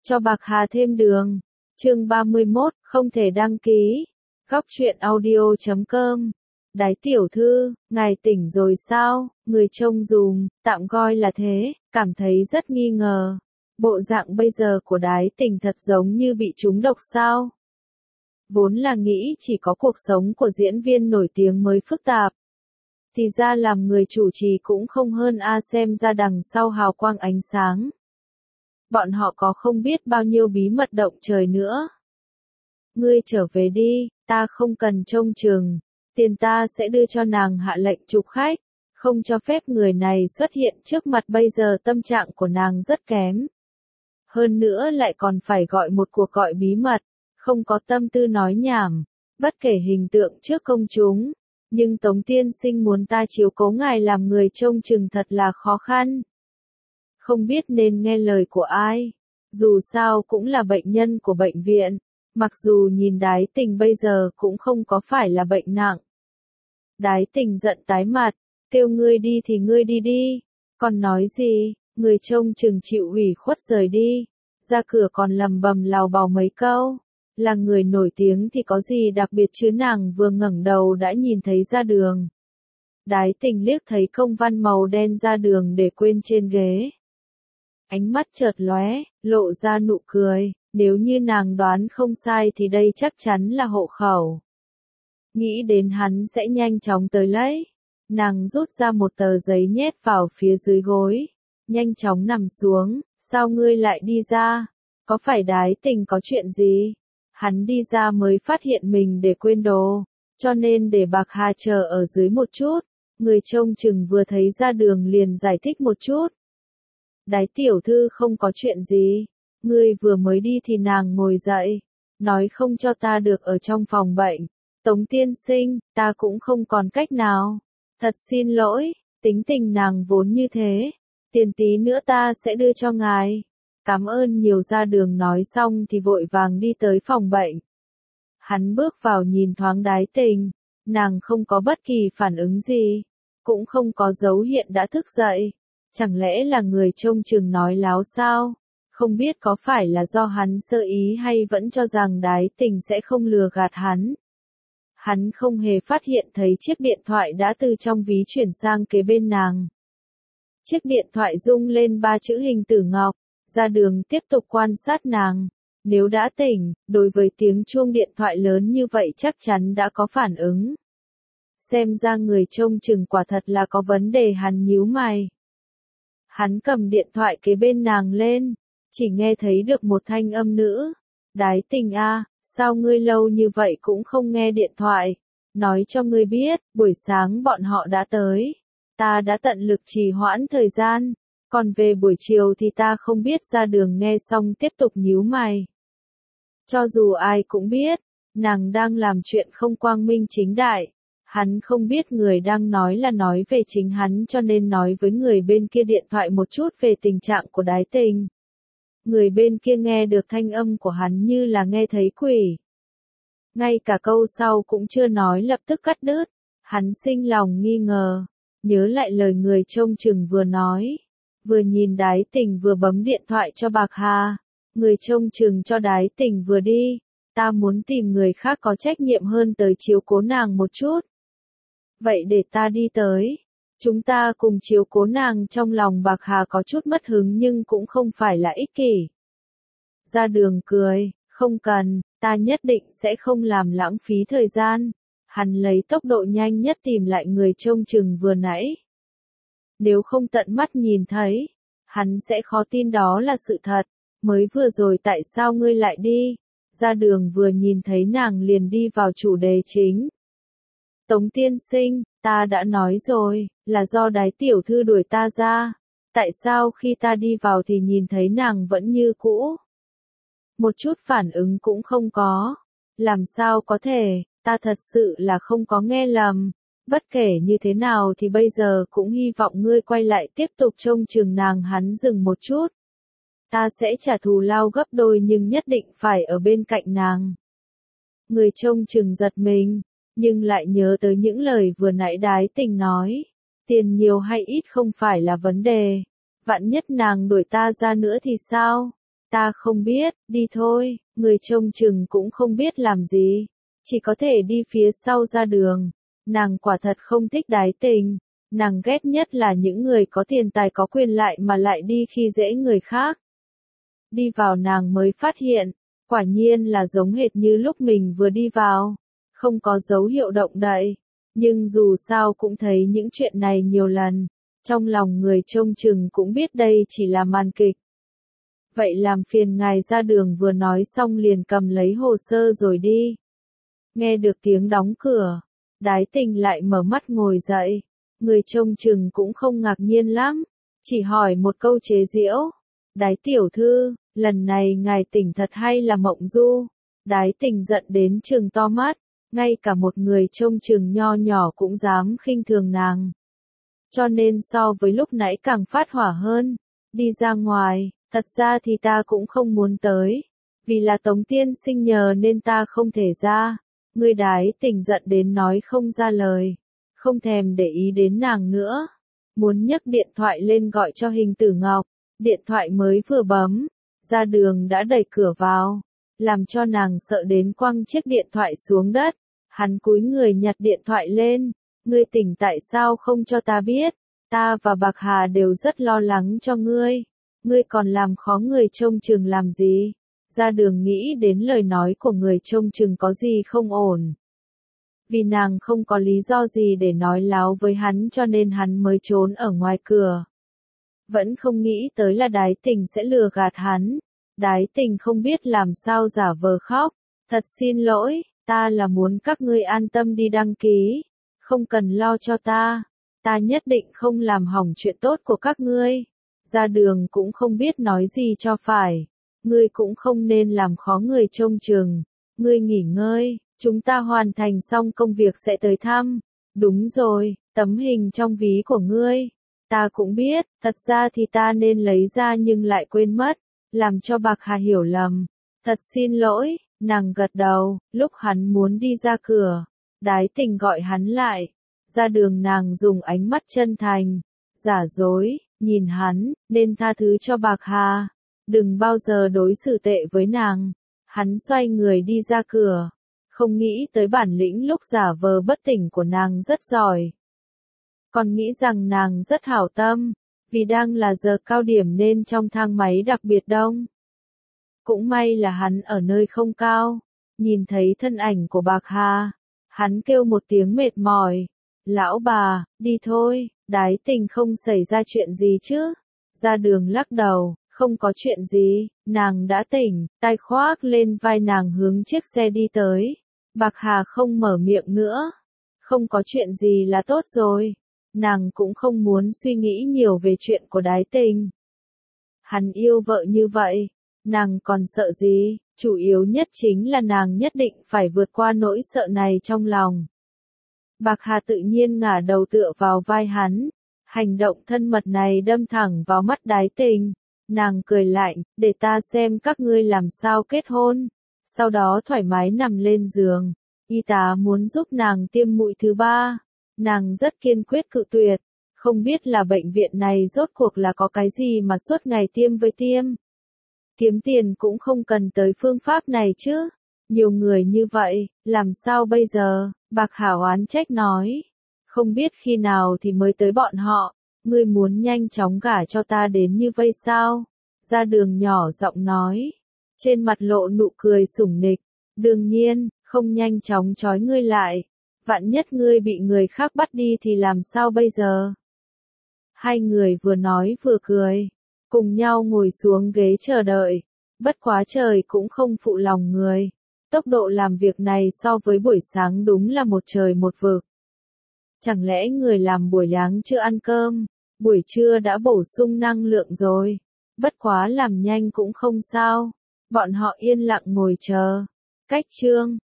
cho Bạc Hà thêm đường. Chương 31, không thể đăng ký. Góc truyện audio.com. Đái tiểu thư, ngài tỉnh rồi sao? Người trông dùm, tạm coi là thế, cảm thấy rất nghi ngờ. Bộ dạng bây giờ của Đái Tình thật giống như bị trúng độc sao? Vốn là nghĩ chỉ có cuộc sống của diễn viên nổi tiếng mới phức tạp. Thì ra làm người chủ trì cũng không hơn xem ra đằng sau hào quang ánh sáng. Bọn họ có không biết bao nhiêu bí mật động trời nữa. Ngươi trở về đi, ta không cần trông chừng. Tiền ta sẽ đưa cho nàng hạ lệnh trục khách. Không cho phép người này xuất hiện trước mặt, bây giờ tâm trạng của nàng rất kém. Hơn nữa lại còn phải gọi một cuộc gọi bí mật. Không có tâm tư nói nhảm. Bất kể hình tượng trước công chúng. Nhưng Tống tiên sinh muốn ta chiếu cố ngài làm người trông chừng thật là khó khăn. Không biết nên nghe lời của ai. Dù sao cũng là bệnh nhân của bệnh viện. Mặc dù nhìn Đái Tình bây giờ cũng không có phải là bệnh nặng. Đái Tình giận tái mặt. Kêu ngươi đi thì ngươi đi đi. Còn nói gì, người trông chừng chịu ủy khuất rời đi. Ra cửa còn lầm bầm lào bào mấy câu. Là người nổi tiếng thì có gì đặc biệt chứ, nàng vừa ngẩng đầu đã nhìn thấy Ra Đường. Đái Tình liếc thấy công văn màu đen Ra Đường để quên trên ghế. Ánh mắt chợt lóe, lộ ra nụ cười, nếu như nàng đoán không sai thì đây chắc chắn là hộ khẩu. Nghĩ đến hắn sẽ nhanh chóng tới lấy. Nàng rút ra một tờ giấy nhét vào phía dưới gối. Nhanh chóng nằm xuống, sao ngươi lại đi ra? Có phải Đái Tình có chuyện gì? Hắn đi ra mới phát hiện mình để quên đồ, cho nên để Bạc Hà chờ ở dưới một chút. Người trông chừng vừa thấy Ra Đường liền giải thích một chút. Đái tiểu thư không có chuyện gì, ngươi vừa mới đi thì nàng ngồi dậy, nói không cho ta được ở trong phòng bệnh. Tống tiên sinh, ta cũng không còn cách nào. Thật xin lỗi, tính tình nàng vốn như thế. Tiền tí nữa ta sẽ đưa cho ngài. Cảm ơn nhiều. Ra Đường nói xong thì vội vàng đi tới phòng bệnh. Hắn bước vào nhìn thoáng Đái Tình, nàng không có bất kỳ phản ứng gì, cũng không có dấu hiện đã thức dậy. Chẳng lẽ là người trông chừng nói láo sao? Không biết có phải là do hắn sơ ý hay vẫn cho rằng Đái Tình sẽ không lừa gạt hắn. Hắn không hề phát hiện thấy chiếc điện thoại đã từ trong ví chuyển sang kế bên nàng. Chiếc điện thoại rung lên 3 chữ hình tử ngọc. Ra Đường tiếp tục quan sát nàng. Nếu đã tỉnh, đối với tiếng chuông điện thoại lớn như vậy chắc chắn đã có phản ứng. Xem ra người trông chừng quả thật là có vấn đề. Hắn nhíu mày. Hắn cầm điện thoại kế bên nàng lên. Chỉ nghe thấy được một thanh âm nữ. Đái Tình a, sao ngươi lâu như vậy cũng không nghe điện thoại? Nói cho ngươi biết, buổi sáng bọn họ đã tới. Ta đã tận lực trì hoãn thời gian. Còn về buổi chiều thì ta không biết. Ra Đường nghe xong tiếp tục nhíu mày. Cho dù ai cũng biết, nàng đang làm chuyện không quang minh chính đại. Hắn không biết người đang nói là nói về chính hắn, cho nên nói với người bên kia điện thoại một chút về tình trạng của Đái Tình. Người bên kia nghe được thanh âm của hắn như là nghe thấy quỷ. Ngay cả câu sau cũng chưa nói lập tức cắt đứt. Hắn sinh lòng nghi ngờ, nhớ lại lời người trông chừng vừa nói. Vừa nhìn Đái Tình vừa bấm điện thoại cho Bạc Hà. Người trông chừng cho Đái Tình vừa đi. Ta muốn tìm người khác có trách nhiệm hơn tới chiếu cố nàng một chút. Vậy để ta đi tới. Chúng ta cùng chiếu cố nàng. Trong lòng Bạc Hà có chút mất hứng nhưng cũng không phải là ích kỷ. Ra Đường cười, không cần, ta nhất định sẽ không làm lãng phí thời gian. Hắn lấy tốc độ nhanh nhất tìm lại người trông chừng vừa nãy. Nếu không tận mắt nhìn thấy, hắn sẽ khó tin đó là sự thật. Mới vừa rồi tại sao ngươi lại đi? Ra Đường vừa nhìn thấy nàng liền đi vào chủ đề chính. Tống tiên sinh, ta đã nói rồi, là do Đái tiểu thư đuổi ta ra. Tại sao khi ta đi vào thì nhìn thấy nàng vẫn như cũ? Một chút phản ứng cũng không có. Làm sao có thể, ta thật sự là không có nghe lầm. Bất kể như thế nào thì bây giờ cũng hy vọng ngươi quay lại tiếp tục trông chừng nàng. Hắn dừng một chút. Ta sẽ trả thù lao gấp đôi nhưng nhất định phải ở bên cạnh nàng. Người trông chừng giật mình, nhưng lại nhớ tới những lời vừa nãy Đái Tình nói. Tiền nhiều hay ít không phải là vấn đề. Vạn nhất nàng đuổi ta ra nữa thì sao? Ta không biết, đi thôi, người trông chừng cũng không biết làm gì. Chỉ có thể đi phía sau ra đường. Nàng quả thật không thích Đái Tình. Nàng ghét nhất là những người có tiền tài có quyền lại mà lại đi khi dễ người khác. Đi vào nàng mới phát hiện, quả nhiên là giống hệt như lúc mình vừa đi vào. Không có dấu hiệu động đậy. Nhưng dù sao cũng thấy những chuyện này nhiều lần. Trong lòng người trông chừng cũng biết đây chỉ là màn kịch. Vậy làm phiền ngài ra đường, vừa nói xong liền cầm lấy hồ sơ rồi đi. Nghe được tiếng đóng cửa, Đái Tình lại mở mắt ngồi dậy. Người trông chừng cũng không ngạc nhiên lắm, chỉ hỏi một câu chế giễu. Đái tiểu thư, lần này ngài tỉnh thật hay là mộng du? Đái Tình giận đến trừng to mắt, ngay cả một người trông chừng nho nhỏ cũng dám khinh thường nàng. Cho nên so với lúc nãy càng phát hỏa hơn. Đi ra ngoài, thật ra thì ta cũng không muốn tới. Vì là Tống tiên sinh nhờ nên ta không thể ra. Người Đái Tình giận đến nói không ra lời. Không thèm để ý đến nàng nữa. Muốn nhấc điện thoại lên gọi cho Hình Tử Ngọc. Điện thoại mới vừa bấm. Ra đường đã đẩy cửa vào. Làm cho nàng sợ đến quăng chiếc điện thoại xuống đất. Hắn cúi người nhặt điện thoại lên. Ngươi tỉnh tại sao không cho ta biết? Ta và Bạc Hà đều rất lo lắng cho ngươi. Ngươi còn làm khó người trông chừng làm gì? Ra đường nghĩ đến lời nói của người trông chừng có gì không ổn. Vì nàng không có lý do gì để nói láo với hắn cho nên hắn mới trốn ở ngoài cửa. Vẫn không nghĩ tới là Đái Tình sẽ lừa gạt hắn. Đái Tình không biết làm sao giả vờ khóc. Thật xin lỗi, ta là muốn các ngươi an tâm đi đăng ký. Không cần lo cho ta. Ta nhất định không làm hỏng chuyện tốt của các ngươi. Ra đường cũng không biết nói gì cho phải. Ngươi cũng không nên làm khó người trông chừng. Ngươi nghỉ ngơi, chúng ta hoàn thành xong công việc sẽ tới thăm. Đúng rồi, tấm hình trong ví của ngươi. Ta cũng biết, thật ra thì ta nên lấy ra nhưng lại quên mất. Làm cho Bạc Hà hiểu lầm. Thật xin lỗi, nàng gật đầu, lúc hắn muốn đi ra cửa. Đái Tình gọi hắn lại. Ra đường nàng dùng ánh mắt chân thành, giả dối, nhìn hắn, nên tha thứ cho Bạc Hà. Đừng bao giờ đối xử tệ với nàng. Hắn xoay người đi ra cửa. Không nghĩ tới bản lĩnh lúc giả vờ bất tỉnh của nàng rất giỏi. Còn nghĩ rằng nàng rất hảo tâm. Vì đang là giờ cao điểm nên trong thang máy đặc biệt đông. Cũng may là hắn ở nơi không cao. Nhìn thấy thân ảnh của Bạc Hà. Hắn kêu một tiếng mệt mỏi. Lão bà, đi thôi, Đái Tình không xảy ra chuyện gì chứ? Ra đường lắc đầu, không có chuyện gì, nàng đã tỉnh, tay khoác lên vai nàng hướng chiếc xe đi tới. Bạc Hà không mở miệng nữa. Không có chuyện gì là tốt rồi. Nàng cũng không muốn suy nghĩ nhiều về chuyện của Đái Tình. Hắn yêu vợ như vậy, nàng còn sợ gì? Chủ yếu nhất chính là nàng nhất định phải vượt qua nỗi sợ này trong lòng. Bạc Hà tự nhiên ngả đầu tựa vào vai hắn. Hành động thân mật này đâm thẳng vào mắt Đái Tình. Nàng cười lạnh, để ta xem các ngươi làm sao kết hôn. Sau đó thoải mái nằm lên giường. Y tá muốn giúp nàng tiêm mũi thứ 3. Nàng rất kiên quyết cự tuyệt. Không biết là bệnh viện này rốt cuộc là có cái gì mà suốt ngày tiêm với tiêm. Kiếm tiền cũng không cần tới phương pháp này chứ. Nhiều người như vậy, làm sao bây giờ? Bạc Hà oán trách nói. Không biết khi nào thì mới tới bọn họ. Ngươi muốn nhanh chóng gả cho ta đến như vây sao? Ra đường nhỏ giọng nói. Trên mặt lộ nụ cười sủng nịch. Đương nhiên, không nhanh chóng trói ngươi lại. Vạn nhất ngươi bị người khác bắt đi thì làm sao bây giờ? Hai người vừa nói vừa cười. Cùng nhau ngồi xuống ghế chờ đợi. Bất quá trời cũng không phụ lòng người. Tốc độ làm việc này so với buổi sáng đúng là một trời một vực. Chẳng lẽ người làm buổi sáng chưa ăn cơm, buổi trưa đã bổ sung năng lượng rồi. Bất quá làm nhanh cũng không sao. Bọn họ yên lặng ngồi chờ. Cách chương